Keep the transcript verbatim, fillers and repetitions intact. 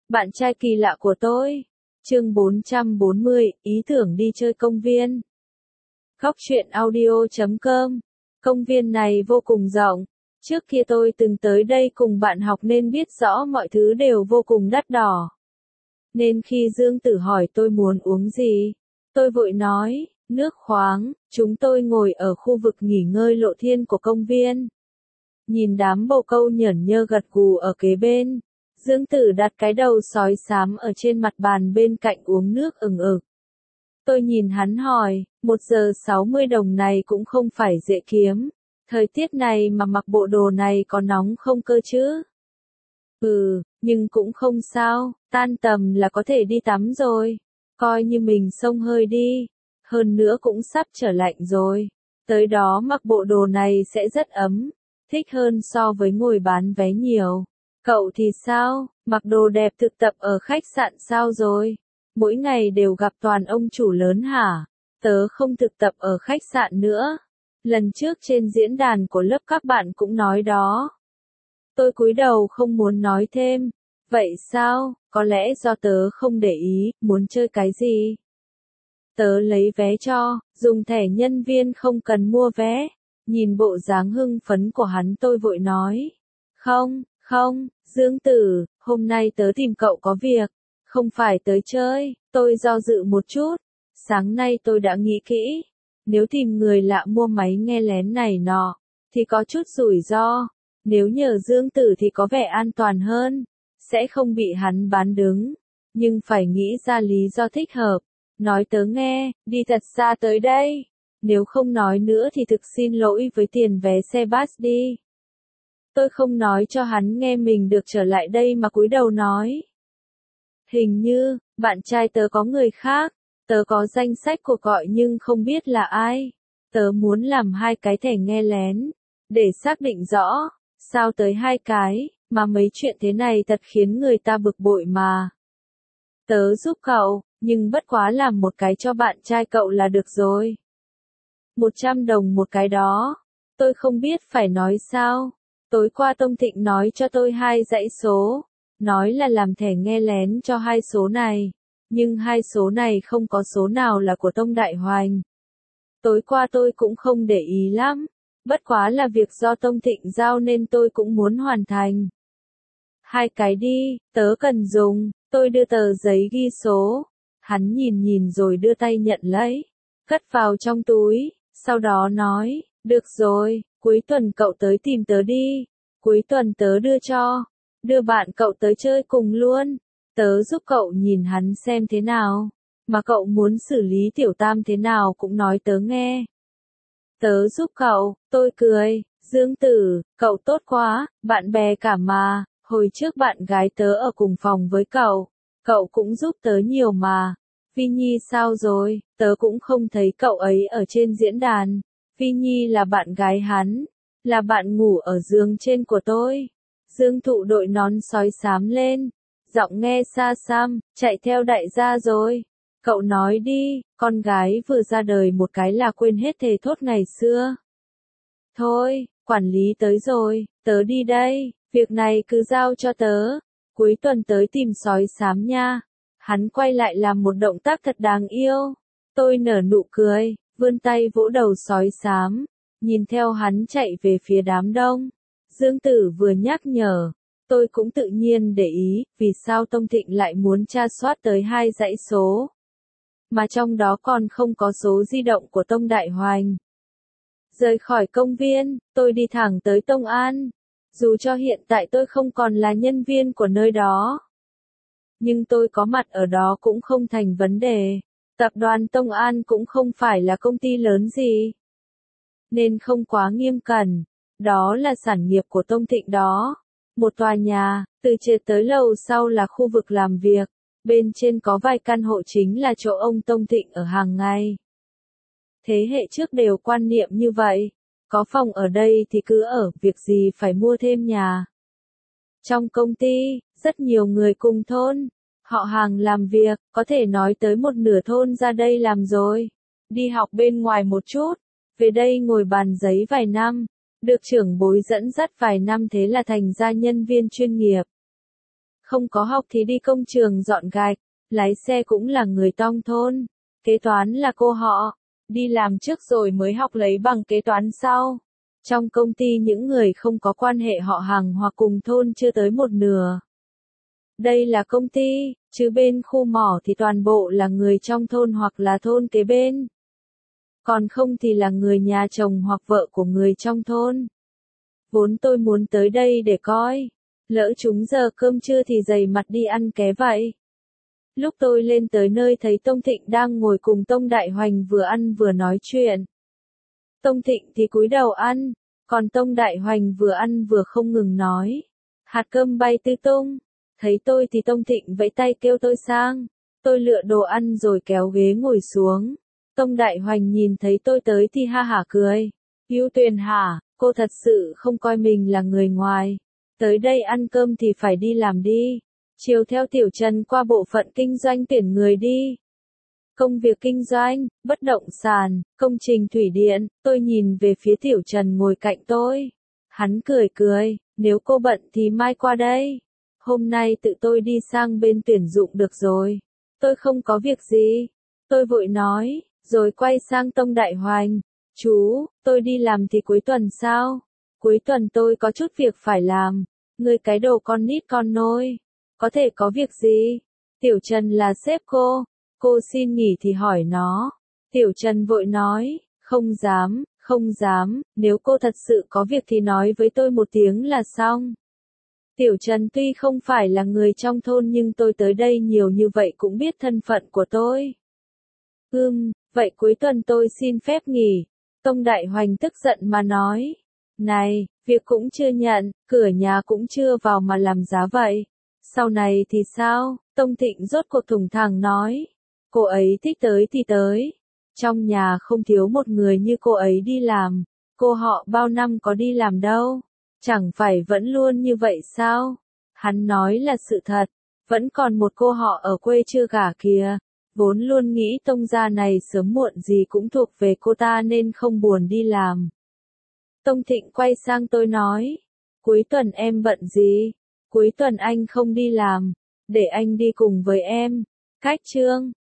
Bạn trai kỳ lạ của tôi. Chương bốn trăm bốn mươi, ý tưởng đi chơi công viên. Góc truyện audio chấm com. Công viên này vô cùng rộng. Trước kia tôi từng tới đây cùng bạn học nên biết rõ mọi thứ đều vô cùng đắt đỏ. Nên khi Dương Tử hỏi tôi muốn uống gì, tôi vội nói, nước khoáng. Chúng tôi ngồi ở khu vực nghỉ ngơi lộ thiên của công viên. Nhìn đám bồ câu nhởn nhơ gật gù ở kế bên. Dương Tử đặt cái đầu sói xám ở trên mặt bàn bên cạnh uống nước ừng ực. Tôi nhìn hắn hỏi, một giờ sáu mươi đồng này cũng không phải dễ kiếm. Thời tiết này mà mặc bộ đồ này có nóng không cơ chứ? Ừ, nhưng cũng không sao, tan tầm là có thể đi tắm rồi. Coi như mình xông hơi đi. Hơn nữa cũng sắp trở lạnh rồi. Tới đó mặc bộ đồ này sẽ rất ấm. Thích hơn so với ngồi bán vé nhiều. Cậu thì sao, mặc đồ đẹp thực tập ở khách sạn sao rồi? Mỗi ngày đều gặp toàn ông chủ lớn hả? Tớ không thực tập ở khách sạn nữa. Lần trước trên diễn đàn của lớp các bạn cũng nói đó. Tôi cúi đầu không muốn nói thêm. Vậy sao, có lẽ do tớ không để ý, muốn chơi cái gì? Tớ lấy vé cho, dùng thẻ nhân viên không cần mua vé. Nhìn bộ dáng hưng phấn của hắn tôi vội nói. Không, không, Dương Tử, hôm nay tớ tìm cậu có việc. Không phải tới chơi, tôi do dự một chút. Sáng nay tôi đã nghĩ kỹ. Nếu tìm người lạ mua máy nghe lén này nọ, thì có chút rủi ro. Nếu nhờ Dương Tử thì có vẻ an toàn hơn. Sẽ không bị hắn bán đứng. Nhưng phải nghĩ ra lý do thích hợp. Nói tớ nghe, đi thật xa tới đây. Nếu không nói nữa thì thực xin lỗi với tiền vé xe bus đi. Tôi không nói cho hắn nghe mình được trở lại đây mà cúi đầu nói. Hình như, bạn trai tớ có người khác. Tớ có danh sách cuộc gọi nhưng không biết là ai. Tớ muốn làm hai cái thẻ nghe lén. Để xác định rõ. Sao tới hai cái, mà mấy chuyện thế này thật khiến người ta bực bội mà. Tớ giúp cậu, nhưng bất quá làm một cái cho bạn trai cậu là được rồi. Một trăm đồng một cái đó. Tôi không biết phải nói sao. Tối qua Tông Thịnh nói cho tôi hai dãy số. Nói là làm thẻ nghe lén cho hai số này. Nhưng hai số này không có số nào là của Tông Đại Hoành. Tối qua tôi cũng không để ý lắm. Bất quá là việc do Tông Thịnh giao nên tôi cũng muốn hoàn thành. Hai cái đi, tớ cần dùng. Tôi đưa tờ giấy ghi số. Hắn nhìn nhìn rồi đưa tay nhận lấy. Cất vào trong túi. Sau đó nói, được rồi, cuối tuần cậu tới tìm tớ đi. Cuối tuần tớ đưa cho. Đưa bạn cậu tới chơi cùng luôn. Tớ giúp cậu nhìn hắn xem thế nào. Mà cậu muốn xử lý tiểu tam thế nào cũng nói tớ nghe. Tớ giúp cậu, tôi cười. Dương Tử, cậu tốt quá, bạn bè cả mà. Hồi trước bạn gái tớ ở cùng phòng với cậu. Cậu cũng giúp tớ nhiều mà. Vi Nhi sao rồi, tớ cũng không thấy cậu ấy ở trên diễn đàn. Vi Nhi là bạn gái hắn. Là bạn ngủ ở giường trên của tôi. Dương Thụ đội nón sói xám lên. Giọng nghe xa xăm, chạy theo đại gia rồi. Cậu nói đi, con gái vừa ra đời một cái là quên hết thề thốt ngày xưa. Thôi, quản lý tới rồi, tớ đi đây, việc này cứ giao cho tớ. Cuối tuần tới tìm sói xám nha. Hắn quay lại làm một động tác thật đáng yêu. Tôi nở nụ cười, vươn tay vỗ đầu sói xám. Nhìn theo hắn chạy về phía đám đông. Dương Tử vừa nhắc nhở. Tôi cũng tự nhiên để ý, vì sao Tông Thịnh lại muốn tra soát tới hai dãy số. Mà trong đó còn không có số di động của Tông Đại Hoành. Rời khỏi công viên, tôi đi thẳng tới Tông An. Dù cho hiện tại tôi không còn là nhân viên của nơi đó. Nhưng tôi có mặt ở đó cũng không thành vấn đề. Tập đoàn Tông An cũng không phải là công ty lớn gì. Nên không quá nghiêm cẩn. Đó là sản nghiệp của Tông Thịnh đó. Một tòa nhà, từ trệt tới lầu sau là khu vực làm việc. Bên trên có vài căn hộ chính là chỗ ông Tông Thịnh ở hàng ngày. Thế hệ trước đều quan niệm như vậy. Có phòng ở đây thì cứ ở, việc gì phải mua thêm nhà. Trong công ty, rất nhiều người cùng thôn. Họ hàng làm việc, có thể nói tới một nửa thôn ra đây làm rồi. Đi học bên ngoài một chút. Về đây ngồi bàn giấy vài năm. Được trưởng bối dẫn dắt vài năm thế là thành ra nhân viên chuyên nghiệp. Không có học thì đi công trường dọn gạch, lái xe cũng là người trong thôn, kế toán là cô họ, đi làm trước rồi mới học lấy bằng kế toán sau. Trong công ty những người không có quan hệ họ hàng hoặc cùng thôn chưa tới một nửa. Đây là công ty, chứ bên khu mỏ thì toàn bộ là người trong thôn hoặc là thôn kế bên. Còn không thì là người nhà chồng hoặc vợ của người trong thôn. Vốn tôi muốn tới đây để coi, lỡ chúng giờ cơm trưa thì dày mặt đi ăn ké vậy. Lúc tôi lên tới nơi thấy Tông Thịnh đang ngồi cùng Tông Đại Hoành vừa ăn vừa nói chuyện. Tông Thịnh thì cúi đầu ăn, còn Tông Đại Hoành vừa ăn vừa không ngừng nói. Hạt cơm bay tứ tung, thấy tôi thì Tông Thịnh vẫy tay kêu tôi sang. Tôi lựa đồ ăn rồi kéo ghế ngồi xuống. Tông Đại Hoành nhìn thấy tôi tới thì ha hả cười. Hữu Tuyền hả, cô thật sự không coi mình là người ngoài. Tới đây ăn cơm thì phải đi làm đi. Chiều theo Tiểu Trần qua bộ phận kinh doanh tuyển người đi. Công việc kinh doanh, bất động sản, công trình thủy điện, tôi nhìn về phía Tiểu Trần ngồi cạnh tôi. Hắn cười cười, nếu cô bận thì mai qua đây. Hôm nay tự tôi đi sang bên tuyển dụng được rồi. Tôi không có việc gì. Tôi vội nói, rồi quay sang Tông Đại Hoành. Chú, tôi đi làm thì cuối tuần sao? Cuối tuần tôi có chút việc phải làm. Người cái đồ con nít con nôi. Có thể có việc gì? Tiểu Trần là sếp cô. Cô xin nghỉ thì hỏi nó. Tiểu Trần vội nói, không dám, không dám, nếu cô thật sự có việc thì nói với tôi một tiếng là xong. Tiểu Trần tuy không phải là người trong thôn nhưng tôi tới đây nhiều như vậy cũng biết thân phận của tôi. Ừm, vậy cuối tuần tôi xin phép nghỉ. Tông Đại Hoành tức giận mà nói. Này, việc cũng chưa nhận, cửa nhà cũng chưa vào mà làm giá vậy. Sau này thì sao? Tông Thịnh rốt cuộc thủng thẳng nói. Cô ấy thích tới thì tới. Trong nhà không thiếu một người như cô ấy đi làm. Cô họ bao năm có đi làm đâu. Chẳng phải vẫn luôn như vậy sao? Hắn nói là sự thật. Vẫn còn một cô họ ở quê chưa gả kìa. Vốn luôn nghĩ Tông gia này sớm muộn gì cũng thuộc về cô ta nên không buồn đi làm. Tông Thịnh quay sang tôi nói. Cuối tuần em bận gì? Cuối tuần anh không đi làm. Để anh đi cùng với em. Cách chương.